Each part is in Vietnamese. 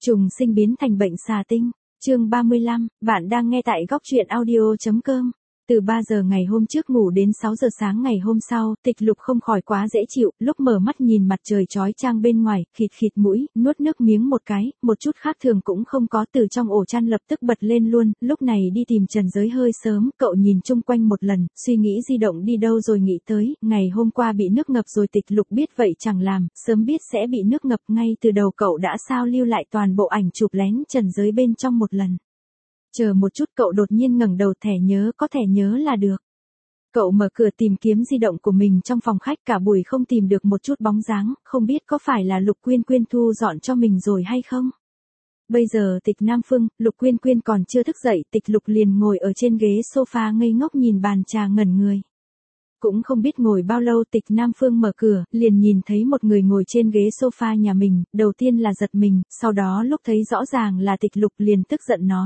Trùng sinh biến thành bệnh xà tinh. Chương 35, bạn đang nghe tại góc truyện audio.com. Từ 3 giờ ngày hôm trước ngủ đến 6 giờ sáng ngày hôm sau, Tịch Lục không khỏi quá dễ chịu, lúc mở mắt nhìn mặt trời chói chang bên ngoài, khịt khịt mũi, nuốt nước miếng một cái, một chút khác thường cũng không có, từ trong ổ chăn lập tức bật lên luôn, lúc này đi tìm Trần Giới hơi sớm, cậu nhìn chung quanh một lần, suy nghĩ di động đi đâu rồi nghĩ tới, ngày hôm qua bị nước ngập rồi. Tịch Lục biết vậy chẳng làm, sớm biết sẽ bị nước ngập, ngay từ đầu cậu đã sao lưu lại toàn bộ ảnh chụp lén Trần Giới bên trong một lần. Chờ một chút, cậu đột nhiên ngẩng đầu, thẻ nhớ, có thẻ nhớ là được. Cậu mở cửa tìm kiếm di động của mình trong phòng khách, cả buổi không tìm được một chút bóng dáng, không biết có phải là Lục Quyên Quyên thu dọn cho mình rồi hay không. Bây giờ Tịch Nam Phương, Lục Quyên Quyên còn chưa thức dậy, Tịch Lục liền ngồi ở trên ghế sofa ngây ngốc nhìn bàn trà ngẩn người. Cũng không biết ngồi bao lâu, Tịch Nam Phương mở cửa, liền nhìn thấy một người ngồi trên ghế sofa nhà mình, đầu tiên là giật mình, sau đó lúc thấy rõ ràng là Tịch Lục liền tức giận nói.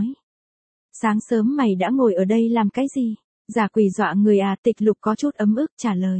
Sáng sớm mày đã ngồi ở đây làm cái gì? Giả quỷ dọa người à? Tịch Lục có chút ấm ức trả lời.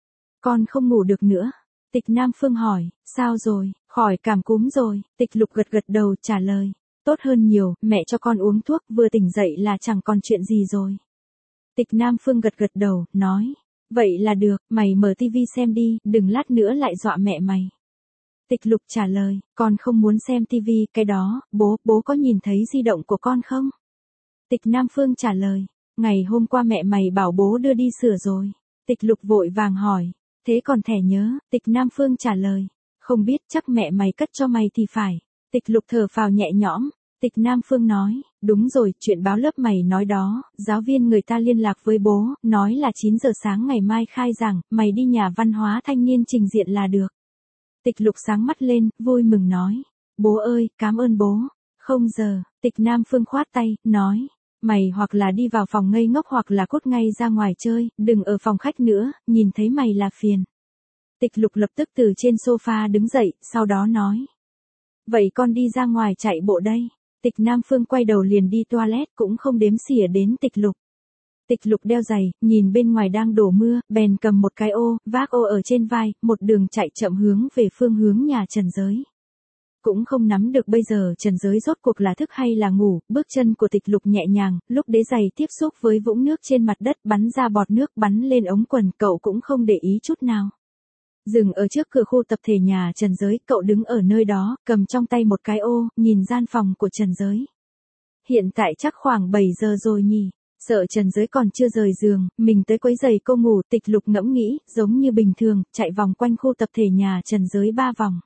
Con không ngủ được nữa. Tịch Nam Phương hỏi, sao rồi, khỏi cảm cúm rồi? Tịch Lục gật gật đầu trả lời. Tốt hơn nhiều, mẹ cho con uống thuốc, vừa tỉnh dậy là chẳng còn chuyện gì rồi. Tịch Nam Phương gật gật đầu, nói. Vậy là được, mày mở tivi xem đi, đừng lát nữa lại dọa mẹ mày. Tịch Lục trả lời, con không muốn xem tivi, cái đó, bố có nhìn thấy di động của con không? Tịch Nam Phương trả lời, ngày hôm qua mẹ mày bảo bố đưa đi sửa rồi. Tịch Lục vội vàng hỏi, thế còn thẻ nhớ? Tịch Nam Phương trả lời, không biết, chắc mẹ mày cất cho mày thì phải. Tịch Lục thở phào nhẹ nhõm. Tịch Nam Phương nói, đúng rồi, chuyện báo lớp mày nói đó, giáo viên người ta liên lạc với bố, nói là 9 giờ sáng ngày mai khai giảng, mày đi nhà văn hóa thanh niên trình diện là được. Tịch Lục sáng mắt lên, vui mừng nói, bố ơi, cảm ơn bố. Không giờ, Tịch Nam Phương khoát tay, nói, mày hoặc là đi vào phòng ngây ngốc hoặc là cút ngay ra ngoài chơi, đừng ở phòng khách nữa, nhìn thấy mày là phiền. Tịch Lục lập tức từ trên sofa đứng dậy, sau đó nói. Vậy con đi ra ngoài chạy bộ đây. Tịch Nam Phương quay đầu liền đi toilet, cũng không đếm xỉa đến Tịch Lục. Tịch Lục đeo giày, nhìn bên ngoài đang đổ mưa, bèn cầm một cái ô, vác ô ở trên vai, một đường chạy chậm hướng về phương hướng nhà Trần Giới. Cũng không nắm được bây giờ Trần Giới rốt cuộc là thức hay là ngủ, bước chân của Tịch Lục nhẹ nhàng, lúc đế giày tiếp xúc với vũng nước trên mặt đất bắn ra bọt nước bắn lên ống quần, cậu cũng không để ý chút nào. Dừng ở trước cửa khu tập thể nhà Trần Giới, cậu đứng ở nơi đó, cầm trong tay một cái ô, nhìn gian phòng của Trần Giới. Hiện tại chắc khoảng 7 giờ rồi nhỉ, sợ Trần Giới còn chưa rời giường, mình tới quấy giày cô ngủ. Tịch Lục ngẫm nghĩ, giống như bình thường, chạy vòng quanh khu tập thể nhà Trần Giới 3 vòng.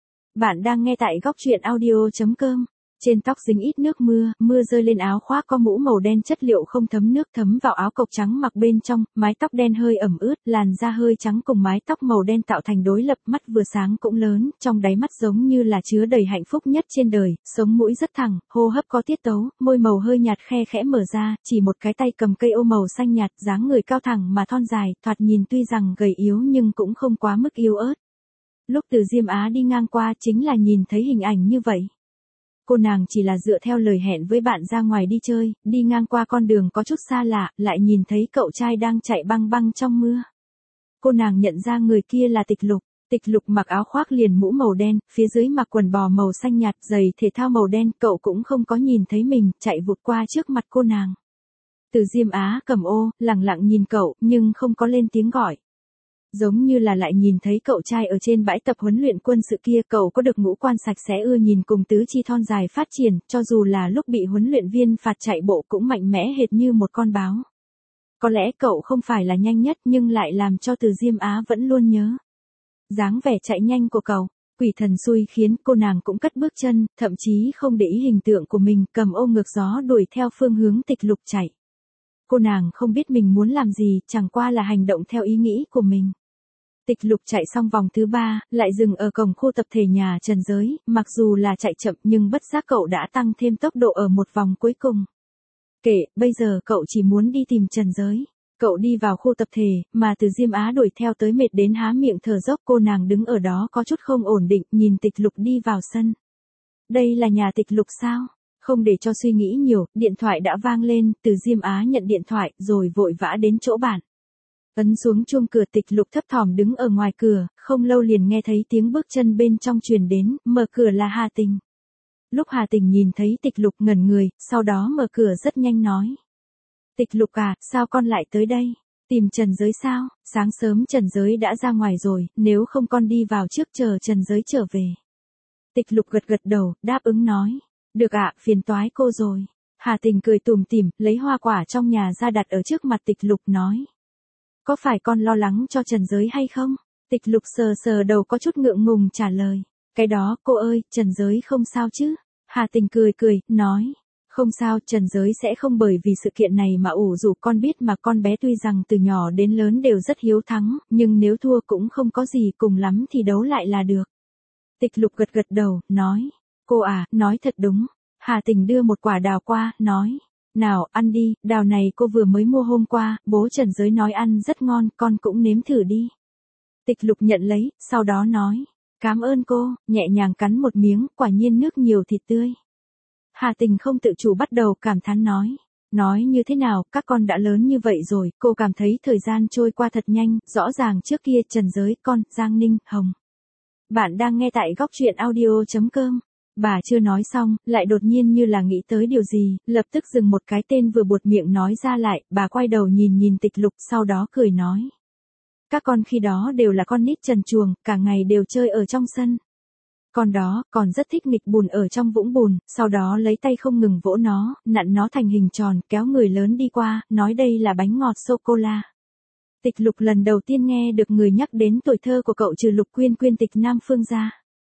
Bạn đang nghe tại góc truyện audio.com. Trên tóc dính ít nước mưa, mưa rơi lên áo khoác có mũ màu đen chất liệu không thấm nước thấm vào áo cộc trắng mặc bên trong, mái tóc đen hơi ẩm ướt, làn da hơi trắng cùng mái tóc màu đen tạo thành đối lập, mắt vừa sáng cũng lớn, trong đáy mắt giống như là chứa đầy hạnh phúc nhất trên đời, sống mũi rất thẳng, hô hấp có tiết tấu, môi màu hơi nhạt khe khẽ mở ra, chỉ một cái tay cầm cây ô màu xanh nhạt, dáng người cao thẳng mà thon dài, thoạt nhìn tuy rằng gầy yếu nhưng cũng không quá mức yếu ớt. Lúc Từ Diêm Á đi ngang qua chính là nhìn thấy hình ảnh như vậy. Cô nàng chỉ là dựa theo lời hẹn với bạn ra ngoài đi chơi, đi ngang qua con đường có chút xa lạ, lại nhìn thấy cậu trai đang chạy băng băng trong mưa. Cô nàng nhận ra người kia là Tịch Lục. Tịch Lục mặc áo khoác liền mũ màu đen, phía dưới mặc quần bò màu xanh nhạt, giày thể thao màu đen, cậu cũng không có nhìn thấy mình, chạy vụt qua trước mặt cô nàng. Từ Diêm Á cầm ô, lẳng lặng nhìn cậu, nhưng không có lên tiếng gọi. Giống như là lại nhìn thấy cậu trai ở trên bãi tập huấn luyện quân sự kia, cậu có được ngũ quan sạch sẽ ưa nhìn cùng tứ chi thon dài phát triển, cho dù là lúc bị huấn luyện viên phạt chạy bộ cũng mạnh mẽ hệt như một con báo. Có lẽ cậu không phải là nhanh nhất nhưng lại làm cho Từ Diêm Á vẫn luôn nhớ. Dáng vẻ chạy nhanh của cậu, quỷ thần xui khiến, cô nàng cũng cất bước chân, thậm chí không để ý hình tượng của mình, cầm ô ngược gió đuổi theo phương hướng Tịch Lục chạy. Cô nàng không biết mình muốn làm gì, chẳng qua là hành động theo ý nghĩ của mình. Tịch Lục chạy xong vòng thứ 3, lại dừng ở cổng khu tập thể nhà Trần Giới, mặc dù là chạy chậm nhưng bất giác cậu đã tăng thêm tốc độ ở một vòng cuối cùng. Bây giờ cậu chỉ muốn đi tìm Trần Giới. Cậu đi vào khu tập thể, mà Từ Diêm Á đuổi theo tới mệt đến há miệng thở dốc, cô nàng đứng ở đó có chút không ổn định, nhìn Tịch Lục đi vào sân. Đây là nhà Tịch Lục sao? Không để cho suy nghĩ nhiều, điện thoại đã vang lên, Từ Diêm Á nhận điện thoại, rồi vội vã đến chỗ bạn. Ấn xuống chuông cửa. Tịch Lục thấp thỏm đứng ở ngoài cửa, không lâu liền nghe thấy tiếng bước chân bên trong truyền đến, mở cửa là Hà Tình. Lúc Hà Tình nhìn thấy Tịch Lục ngẩn người, sau đó mở cửa rất nhanh nói. Tịch Lục à, sao con lại tới đây? Tìm Trần Giới sao? Sáng sớm Trần Giới đã ra ngoài rồi, nếu không con đi vào trước chờ Trần Giới trở về. Tịch Lục gật gật đầu, đáp ứng nói. Được ạ, phiền toái cô rồi. Hà Tình cười tủm tỉm, lấy hoa quả trong nhà ra đặt ở trước mặt Tịch Lục nói. Có phải con lo lắng cho Trần Giới hay không? Tịch Lục sờ sờ đầu có chút ngượng ngùng trả lời. Cái đó, cô ơi, Trần Giới không sao chứ? Hà Tình cười cười, nói. Không sao, Trần Giới sẽ không bởi vì sự kiện này mà ủ rũ, con biết mà, con bé tuy rằng từ nhỏ đến lớn đều rất hiếu thắng, nhưng nếu thua cũng không có gì, cùng lắm thì đấu lại là được. Tịch Lục gật gật đầu, nói. Cô à, nói thật đúng. Hà Tình đưa một quả đào qua, nói. Nào, ăn đi, đào này cô vừa mới mua hôm qua, bố Trần Giới nói ăn rất ngon, con cũng nếm thử đi. Tịch Lục nhận lấy, sau đó nói. Cảm ơn cô, nhẹ nhàng cắn một miếng, quả nhiên nước nhiều thịt tươi. Hà Tình không tự chủ bắt đầu cảm thán nói. Nói như thế nào, các con đã lớn như vậy rồi, cô cảm thấy thời gian trôi qua thật nhanh, rõ ràng trước kia Trần Giới, con, Giang Ninh, Hồng. Bạn đang nghe tại góc truyện audio.com. Bà chưa nói xong, lại đột nhiên như là nghĩ tới điều gì, lập tức dừng một cái, tên vừa buột miệng nói ra lại, bà quay đầu nhìn nhìn Tịch Lục, sau đó cười nói. Các con khi đó đều là con nít trần truồng, cả ngày đều chơi ở trong sân. Con đó, còn rất thích nghịch bùn ở trong vũng bùn, sau đó lấy tay không ngừng vỗ nó, nặn nó thành hình tròn, kéo người lớn đi qua, nói đây là bánh ngọt sô-cô-la. Tịch Lục lần đầu tiên nghe được người nhắc đến tuổi thơ của cậu trừ Lục Quyên Quyên Tịch Nam Phương ra.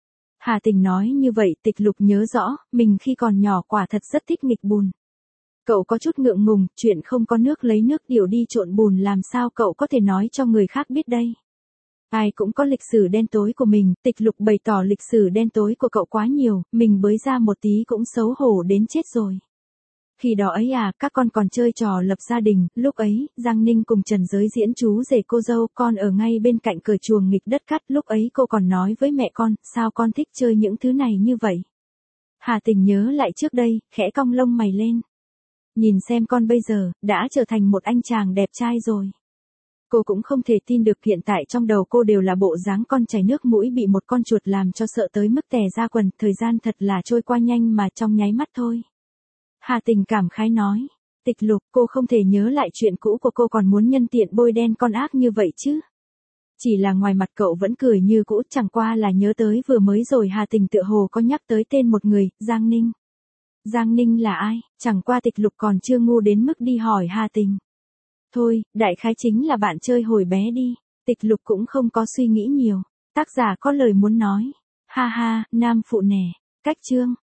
Hà Tình nói như vậy, Tịch Lục nhớ rõ, mình khi còn nhỏ quả thật rất thích nghịch bùn. Cậu có chút ngượng ngùng, chuyện không có nước lấy nước tiểu đi trộn bùn làm sao cậu có thể nói cho người khác biết đây. Ai cũng có lịch sử đen tối của mình, Tịch Lục bày tỏ lịch sử đen tối của cậu quá nhiều, mình bới ra một tí cũng xấu hổ đến chết rồi. Khi đó ấy à, các con còn chơi trò lập gia đình, lúc ấy, Giang Ninh cùng Trần Giới diễn chú rể cô dâu, con ở ngay bên cạnh cởi chuồng nghịch đất cắt, lúc ấy cô còn nói với mẹ con, sao con thích chơi những thứ này như vậy. Hà Tình nhớ lại trước đây, khẽ cong lông mày lên. Nhìn xem con bây giờ, đã trở thành một anh chàng đẹp trai rồi. Cô cũng không thể tin được hiện tại trong đầu cô đều là bộ dáng con chảy nước mũi bị một con chuột làm cho sợ tới mức tè ra quần, thời gian thật là trôi qua nhanh mà trong nháy mắt thôi. Hà Tình cảm khái nói, Tịch Lục, cô không thể nhớ lại chuyện cũ của cô còn muốn nhân tiện bôi đen con ác như vậy chứ. Chỉ là ngoài mặt cậu vẫn cười như cũ, chẳng qua là nhớ tới vừa mới rồi Hà Tình tựa hồ có nhắc tới tên một người, Giang Ninh. Giang Ninh là ai? Chẳng qua Tịch Lục còn chưa ngu đến mức đi hỏi Hà Tình. Thôi, đại khái chính là bạn chơi hồi bé đi. Tịch Lục cũng không có suy nghĩ nhiều. Tác giả có lời muốn nói. Ha ha, nam phụ nè. Cách chương.